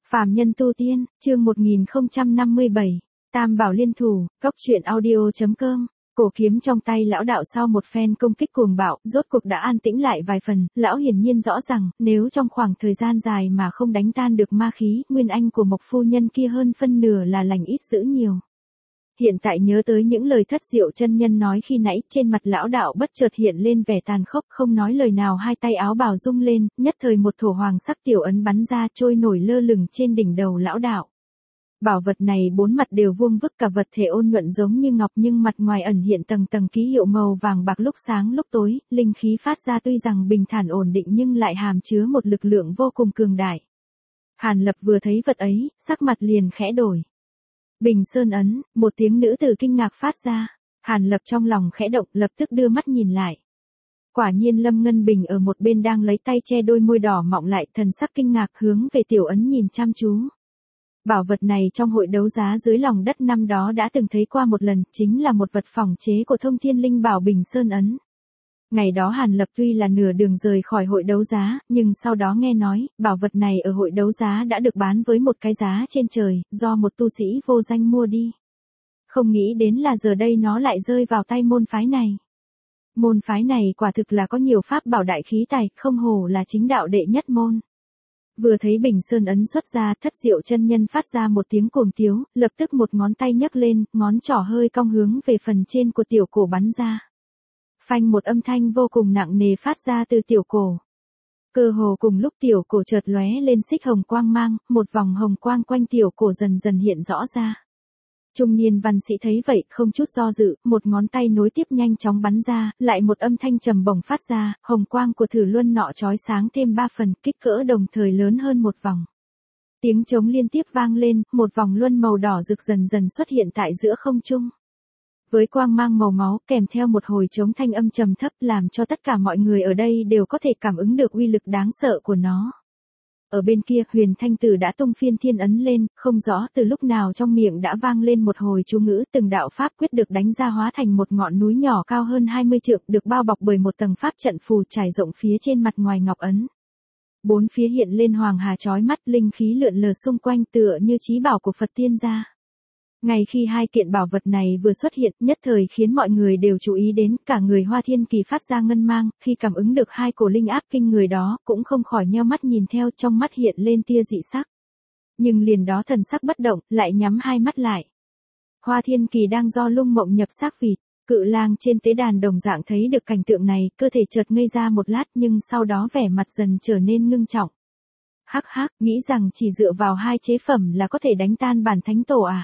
Phàm nhân tu tiên, chương 1057, Tam bảo liên thủ, góc truyện audio.com. Cổ kiếm trong tay lão đạo sau một phen công kích cuồng bạo, rốt cuộc đã an tĩnh lại vài phần, lão hiển nhiên rõ rằng, nếu trong khoảng thời gian dài mà không đánh tan được ma khí, nguyên anh của Mộc phu nhân kia hơn phân nửa là lành ít dữ nhiều. Hiện tại nhớ tới những lời Thất Diệu chân nhân nói khi nãy, trên mặt lão đạo bất chợt hiện lên vẻ tàn khốc, không nói lời nào, hai tay áo bào rung lên, nhất thời một thổ hoàng sắc tiểu ấn bắn ra, trôi nổi lơ lửng trên đỉnh đầu lão đạo. Bảo vật này bốn mặt đều vuông vức, cả vật thể ôn nhuận giống như ngọc, nhưng mặt ngoài ẩn hiện tầng tầng ký hiệu màu vàng bạc, lúc sáng lúc tối, linh khí phát ra tuy rằng bình thản ổn định nhưng lại hàm chứa một lực lượng vô cùng cường đại. Hàn Lập vừa thấy vật ấy, sắc mặt liền khẽ đổi. Bình Sơn ấn, một tiếng nữ tử kinh ngạc phát ra. Hàn Lập trong lòng khẽ động, lập tức đưa mắt nhìn lại. Quả nhiên Lâm Ngân Bình ở một bên đang lấy tay che đôi môi đỏ mọng lại, thần sắc kinh ngạc hướng về tiểu ấn nhìn chăm chú. Bảo vật này trong hội đấu giá dưới lòng đất năm đó đã từng thấy qua một lần, chính là một vật phỏng chế của Thông Thiên Linh Bảo Bình Sơn ấn. Ngày đó Hàn Lập tuy là nửa đường rời khỏi hội đấu giá, nhưng sau đó nghe nói, bảo vật này ở hội đấu giá đã được bán với một cái giá trên trời, do một tu sĩ vô danh mua đi. Không nghĩ đến là giờ đây nó lại rơi vào tay môn phái này. Môn phái này quả thực là có nhiều pháp bảo đại khí tài, không hổ là chính đạo đệ nhất môn. Vừa thấy Bình Sơn ấn xuất ra, Thất Diệu chân nhân phát ra một tiếng cuồng tiếu, lập tức một ngón tay nhấc lên, ngón trỏ hơi cong hướng về phần trên của tiểu cổ bắn ra. Phanh, một âm thanh vô cùng nặng nề phát ra từ tiểu cổ. Cơ hồ cùng lúc tiểu cổ chợt lóe lên xích hồng quang mang, một vòng hồng quang quanh tiểu cổ dần dần hiện rõ ra. Trung niên văn sĩ thấy vậy, không chút do dự, một ngón tay nối tiếp nhanh chóng bắn ra, lại một âm thanh trầm bổng phát ra, hồng quang của thử luân nọ chói sáng thêm 3 phần, kích cỡ đồng thời lớn hơn một vòng. Tiếng trống liên tiếp vang lên, một vòng luân màu đỏ rực dần dần xuất hiện tại giữa không trung. Với quang mang màu máu, kèm theo một hồi trống thanh âm trầm thấp, làm cho tất cả mọi người ở đây đều có thể cảm ứng được uy lực đáng sợ của nó. Ở bên kia, Huyền Thanh Tử đã tung Phiên Thiên ấn lên, không rõ từ lúc nào trong miệng đã vang lên một hồi chú ngữ, từng đạo pháp quyết được đánh ra hóa thành một ngọn núi nhỏ cao hơn 20 trượng, được bao bọc bởi một tầng pháp trận phù trải rộng phía trên mặt ngoài ngọc ấn. Bốn phía hiện lên hoàng hà chói mắt, linh khí lượn lờ xung quanh tựa như chí bảo của Phật tiên gia. Ngay khi hai kiện bảo vật này vừa xuất hiện, nhất thời khiến mọi người đều chú ý đến, cả người Hoa Thiên Kỳ phát ra ngân mang, khi cảm ứng được hai cổ linh áp kinh người đó, cũng không khỏi nheo mắt nhìn theo, trong mắt hiện lên tia dị sắc. Nhưng liền đó thần sắc bất động, lại nhắm hai mắt lại. Hoa Thiên Kỳ đang do lung mộng nhập xác vịt, Cự Lang trên tế đàn đồng dạng thấy được cảnh tượng này, cơ thể chợt ngây ra một lát, nhưng sau đó vẻ mặt dần trở nên ngưng trọng. Hắc hắc, nghĩ rằng chỉ dựa vào hai chế phẩm là có thể đánh tan bản thánh tổ à?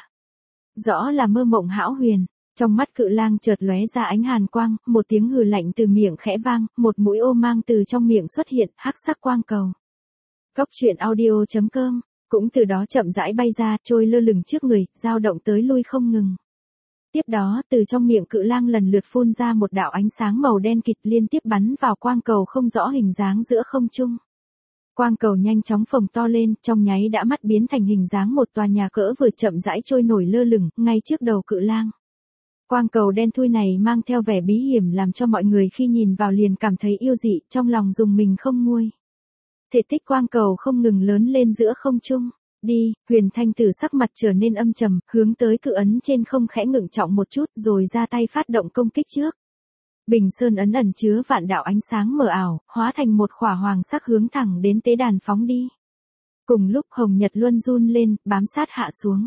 Rõ là mơ mộng hão huyền. Trong mắt Cự Lang chợt lóe ra ánh hàn quang, một tiếng hừ lạnh từ miệng khẽ vang, một mũi ô mang từ trong miệng xuất hiện, hắc sắc quang cầu. Góc truyện audio.com, cũng từ đó chậm rãi bay ra, trôi lơ lửng trước người, dao động tới lui không ngừng. Tiếp đó, từ trong miệng Cự Lang lần lượt phun ra một đạo ánh sáng màu đen kịt, liên tiếp bắn vào quang cầu không rõ hình dáng giữa không trung. Quang cầu nhanh chóng phồng to lên, trong nháy đã mắt biến thành hình dáng một tòa nhà cỡ vừa, chậm rãi trôi nổi lơ lửng, ngay trước đầu Cự Lang. Quang cầu đen thui này mang theo vẻ bí hiểm, làm cho mọi người khi nhìn vào liền cảm thấy yêu dị, trong lòng rùng mình không nguôi. Thể tích quang cầu không ngừng lớn lên giữa không trung. Đi, Huyền Thanh Tử sắc mặt trở nên âm trầm, hướng tới cự ấn trên không khẽ ngừng trọng một chút, rồi ra tay phát động công kích trước. Bình Sơn ấn ẩn chứa vạn đạo ánh sáng mờ ảo, hóa thành một khỏa hoàng sắc hướng thẳng đến tế đàn phóng đi. Cùng lúc hồng nhật luân run lên, bám sát hạ xuống.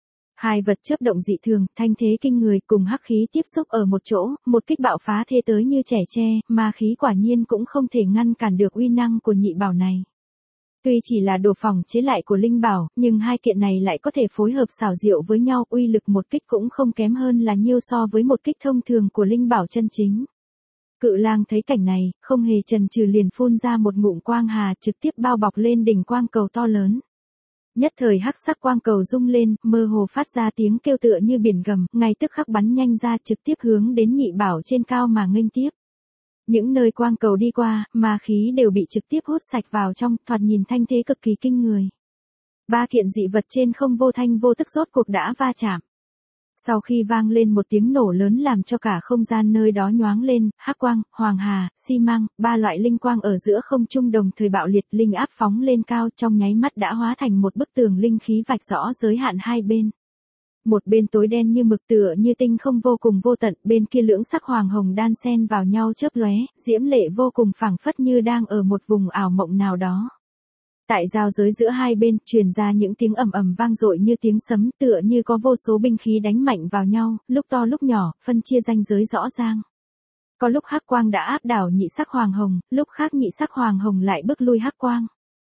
Hai vật chớp động dị thường, thanh thế kinh người, cùng hắc khí tiếp xúc ở một chỗ, một kích bạo phá thế tới như trẻ tre, ma khí quả nhiên cũng không thể ngăn cản được uy năng của nhị bảo này. Tuy chỉ là đồ phỏng chế lại của linh bảo, nhưng hai kiện này lại có thể phối hợp xảo diệu với nhau, uy lực một kích cũng không kém hơn là nhiêu so với một kích thông thường của linh bảo chân chính. Cự Lang thấy cảnh này, không hề chần chừ liền phun ra một ngụm quang hà, trực tiếp bao bọc lên đỉnh quang cầu to lớn. Nhất thời hắc sắc quang cầu rung lên, mơ hồ phát ra tiếng kêu tựa như biển gầm, ngay tức khắc bắn nhanh ra, trực tiếp hướng đến nhị bảo trên cao mà nghênh tiếp. Những nơi quang cầu đi qua, ma khí đều bị trực tiếp hút sạch vào trong, thoạt nhìn thanh thế cực kỳ kinh người. Ba kiện dị vật trên không vô thanh vô tức rốt cuộc đã va chạm. Sau khi vang lên một tiếng nổ lớn làm cho cả không gian nơi đó nhoáng lên, hắc quang, hoàng hà, xi măng, ba loại linh quang ở giữa không trung đồng thời bạo liệt, linh áp phóng lên cao, trong nháy mắt đã hóa thành một bức tường linh khí vạch rõ giới hạn hai bên. Một bên tối đen như mực tựa như tinh không vô cùng vô tận, bên kia lưỡng sắc hoàng hồng đan xen vào nhau chớp lóe, diễm lệ vô cùng, phảng phất như đang ở một vùng ảo mộng nào đó. Tại giao giới giữa hai bên truyền ra những tiếng ầm ầm vang dội như tiếng sấm, tựa như có vô số binh khí đánh mạnh vào nhau, lúc to lúc nhỏ, phân chia ranh giới rõ ràng. Có lúc hắc quang đã áp đảo nhị sắc hoàng hồng, lúc khác nhị sắc hoàng hồng lại bức lui hắc quang.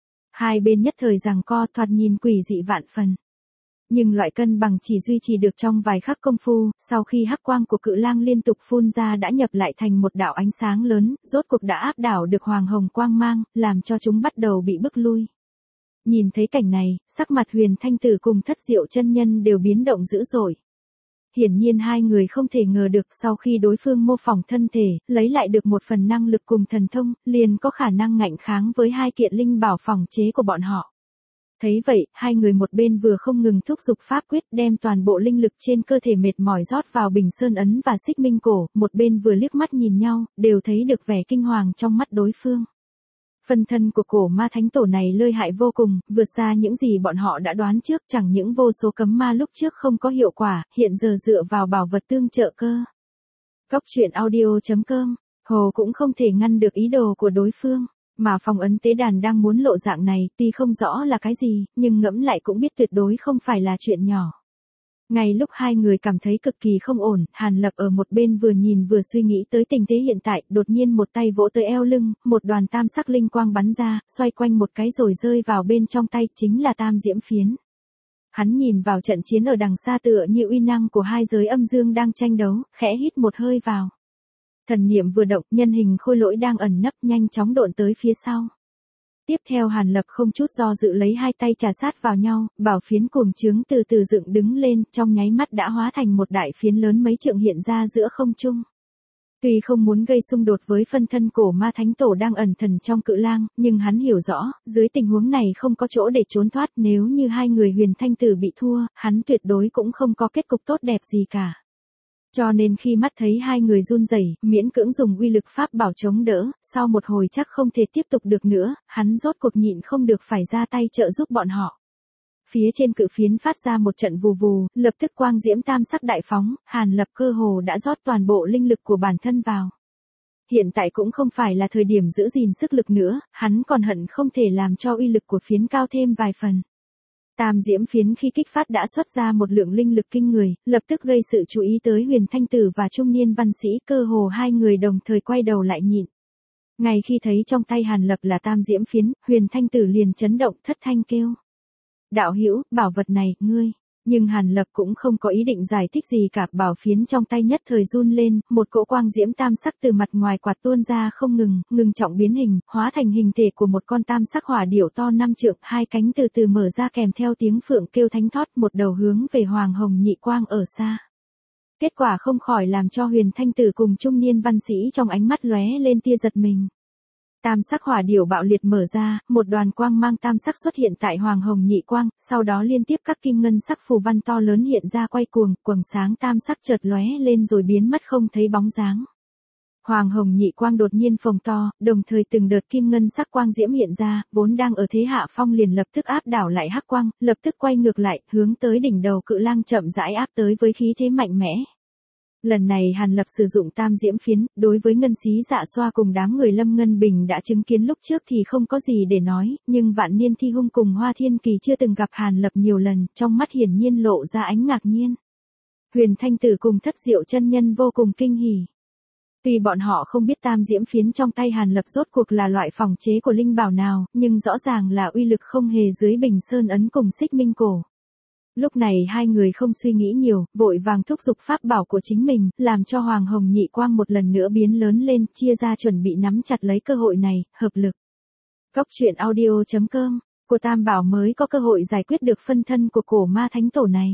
Hai bên nhất thời giằng co, thoạt nhìn quỷ dị vạn phần. Nhưng loại cân bằng chỉ duy trì được trong vài khắc công phu, sau khi hắc quang của cự lang liên tục phun ra đã nhập lại thành một đạo ánh sáng lớn, rốt cuộc đã áp đảo được hoàng hồng quang mang, làm cho chúng bắt đầu bị bức lui. Nhìn thấy cảnh này, sắc mặt Huyền Thanh Tử cùng Thất Diệu chân nhân đều biến động dữ dội. Hiển nhiên hai người không thể ngờ được sau khi đối phương mô phỏng thân thể, lấy lại được một phần năng lực cùng thần thông, liền có khả năng ngạnh kháng với hai kiện linh bảo phòng chế của bọn họ. Thấy vậy, hai người một bên vừa không ngừng thúc giục pháp quyết đem toàn bộ linh lực trên cơ thể mệt mỏi rót vào bình sơn ấn và xích minh cổ, một bên vừa liếc mắt nhìn nhau, đều thấy được vẻ kinh hoàng trong mắt đối phương. Phân thân của cổ ma thánh tổ này lợi hại vô cùng, vượt xa những gì bọn họ đã đoán trước, chẳng những vô số cấm ma lúc trước không có hiệu quả, hiện giờ dựa vào bảo vật tương trợ cơ. Cóc truyện audio.com, Hồ cũng không thể ngăn được ý đồ của đối phương. Mà phong ấn tế đàn đang muốn lộ dạng này, tuy không rõ là cái gì, nhưng ngẫm lại cũng biết tuyệt đối không phải là chuyện nhỏ. Ngay lúc hai người cảm thấy cực kỳ không ổn, Hàn Lập ở một bên vừa nhìn vừa suy nghĩ tới tình thế hiện tại, đột nhiên một tay vỗ tới eo lưng, một đoàn tam sắc linh quang bắn ra, xoay quanh một cái rồi rơi vào bên trong tay, chính là tam diễm phiến. Hắn nhìn vào trận chiến ở đằng xa tựa như uy năng của hai giới âm dương đang tranh đấu, khẽ hít một hơi vào. Thần niệm vừa động, nhân hình khôi lỗi đang ẩn nấp nhanh chóng độn tới phía sau. Tiếp theo Hàn Lập không chút do dự lấy hai tay chà sát vào nhau, bảo phiến cuồng trướng từ từ dựng đứng lên, trong nháy mắt đã hóa thành một đại phiến lớn mấy trượng hiện ra giữa không trung. Tuy không muốn gây xung đột với phân thân cổ ma thánh tổ đang ẩn thần trong cự lang, nhưng hắn hiểu rõ, dưới tình huống này không có chỗ để trốn thoát, nếu như hai người Huyền Thanh Tử bị thua, hắn tuyệt đối cũng không có kết cục tốt đẹp gì cả. Cho nên khi mắt thấy hai người run rẩy, miễn cưỡng dùng uy lực pháp bảo chống đỡ, sau một hồi chắc không thể tiếp tục được nữa, hắn rốt cuộc nhịn không được phải ra tay trợ giúp bọn họ. Phía trên cự phiến phát ra một trận vù vù, lập tức quang diễm tam sắc đại phóng, Hàn Lập cơ hồ đã rót toàn bộ linh lực của bản thân vào. Hiện tại cũng không phải là thời điểm giữ gìn sức lực nữa, hắn còn hận không thể làm cho uy lực của phiến cao thêm vài phần. Tam diễm phiến khi kích phát đã xuất ra một lượng linh lực kinh người, lập tức gây sự chú ý tới Huyền Thanh Tử và trung niên văn sĩ, cơ hồ hai người đồng thời quay đầu lại nhìn. Ngay khi thấy trong tay Hàn Lập là tam diễm phiến, Huyền Thanh Tử liền chấn động thất thanh kêu. Đạo hữu, bảo vật này, ngươi. Nhưng Hàn Lập cũng không có ý định giải thích gì cả, bảo phiến trong tay nhất thời run lên, một cỗ quang diễm tam sắc từ mặt ngoài quạt tuôn ra không ngừng, ngừng trọng biến hình, hóa thành hình thể của một con tam sắc hỏa điểu to 5 trượng, hai cánh từ từ mở ra kèm theo tiếng phượng kêu thánh thót, một đầu hướng về Hoàng Hồng Nhị Quang ở xa. Kết quả không khỏi làm cho Huyền Thanh Tử cùng trung niên văn sĩ trong ánh mắt lóe lên tia giật mình. Tam sắc hỏa điểu bạo liệt mở ra, một đoàn quang mang tam sắc xuất hiện tại Hoàng Hồng Nhị Quang, sau đó liên tiếp các kim ngân sắc phù văn to lớn hiện ra quay cuồng, quầng sáng tam sắc chợt lóe lên rồi biến mất không thấy bóng dáng. Hoàng Hồng Nhị Quang đột nhiên phồng to, đồng thời từng đợt kim ngân sắc quang diễm hiện ra, vốn đang ở thế hạ phong liền lập tức áp đảo lại hắc quang, lập tức quay ngược lại, hướng tới đỉnh đầu cự lang chậm rãi áp tới với khí thế mạnh mẽ. Lần này Hàn Lập sử dụng tam diễm phiến, đối với Ngân Xí Dạ Xoa cùng đám người Lâm Ngân Bình đã chứng kiến lúc trước thì không có gì để nói, nhưng Vạn Niên Thi Hung cùng Hoa Thiên Kỳ chưa từng gặp Hàn Lập nhiều lần, trong mắt hiển nhiên lộ ra ánh ngạc nhiên. Huyền Thanh Tử cùng Thất Diệu chân nhân vô cùng kinh hỉ. Tuy bọn họ không biết tam diễm phiến trong tay Hàn Lập rốt cuộc là loại phòng chế của linh bảo nào, nhưng rõ ràng là uy lực không hề dưới Bình Sơn ấn cùng Xích Minh cổ. Lúc này hai người không suy nghĩ nhiều, vội vàng thúc giục pháp bảo của chính mình, làm cho Hoàng Hồng Nhị Quang một lần nữa biến lớn lên, chia ra chuẩn bị nắm chặt lấy cơ hội này, hợp lực. Cóc truyện audio.com, của Tam Bảo mới có cơ hội giải quyết được phân thân của cổ ma thánh tổ này.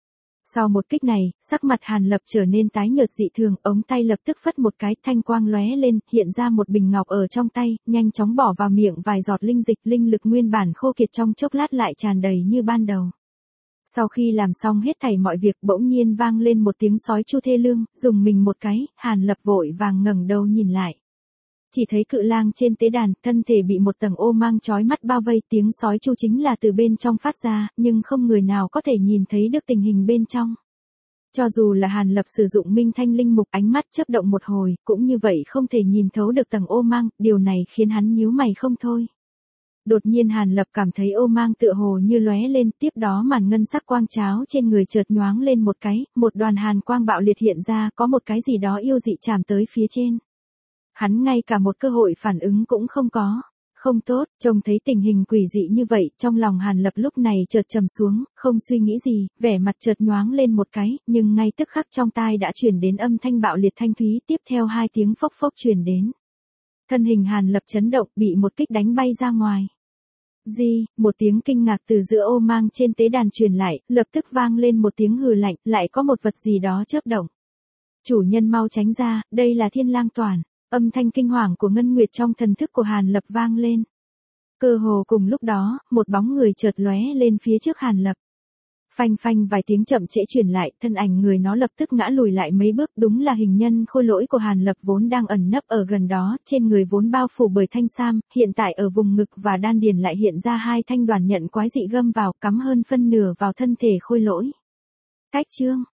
Sau một kích này, sắc mặt Hàn Lập trở nên tái nhợt dị thường, ống tay lập tức phất một cái, thanh quang lóe lên, hiện ra một bình ngọc ở trong tay, nhanh chóng bỏ vào miệng vài giọt linh dịch, linh lực nguyên bản khô kiệt trong chốc lát lại tràn đầy như ban đầu. Sau khi làm xong hết thảy mọi việc bỗng nhiên vang lên một tiếng sói chu thê lương, dùng mình một cái, Hàn Lập vội vàng ngẩng đầu nhìn lại. Chỉ thấy cự lang trên tế đàn, thân thể bị một tầng ô mang chói mắt bao vây, tiếng sói chu chính là từ bên trong phát ra, nhưng không người nào có thể nhìn thấy được tình hình bên trong. Cho dù là Hàn Lập sử dụng minh thanh linh mục, ánh mắt chớp động một hồi, cũng như vậy không thể nhìn thấu được tầng ô mang, điều này khiến hắn nhíu mày không thôi. Đột nhiên Hàn Lập cảm thấy ô mang tựa hồ như lóe lên, tiếp đó màn ngân sắc quang cháo trên người chợt nhoáng lên một cái, một đoàn hàn quang bạo liệt hiện ra, có một cái gì đó yêu dị chạm tới phía trên. Hắn ngay cả một cơ hội phản ứng cũng không có. Không tốt, trông thấy tình hình quỷ dị như vậy, trong lòng Hàn Lập lúc này chợt trầm xuống, không suy nghĩ gì, vẻ mặt chợt nhoáng lên một cái, nhưng ngay tức khắc trong tai đã truyền đến âm thanh bạo liệt thanh thúy, tiếp theo hai tiếng phốc phốc truyền đến. Thân hình Hàn Lập chấn động, bị một kích đánh bay ra ngoài. Một tiếng kinh ngạc từ giữa ô mang trên tế đàn truyền lại, lập tức vang lên một tiếng hừ lạnh, lại có một vật gì đó chớp động. Chủ nhân mau tránh ra, đây là Thiên Lang Toản. Âm thanh kinh hoàng của Ngân Nguyệt trong thần thức của Hàn Lập vang lên. Cơ hồ cùng lúc đó, một bóng người chợt lóe lên phía trước Hàn Lập. Phanh phanh vài tiếng chậm trễ truyền lại, thân ảnh người nó lập tức ngã lùi lại mấy bước, đúng là hình nhân khôi lỗi của Hàn Lập vốn đang ẩn nấp ở gần đó, trên người vốn bao phủ bởi thanh sam, hiện tại ở vùng ngực và đan điền lại hiện ra hai thanh đoàn nhận quái dị găm vào, cắm hơn phân nửa vào thân thể khôi lỗi. Cách chương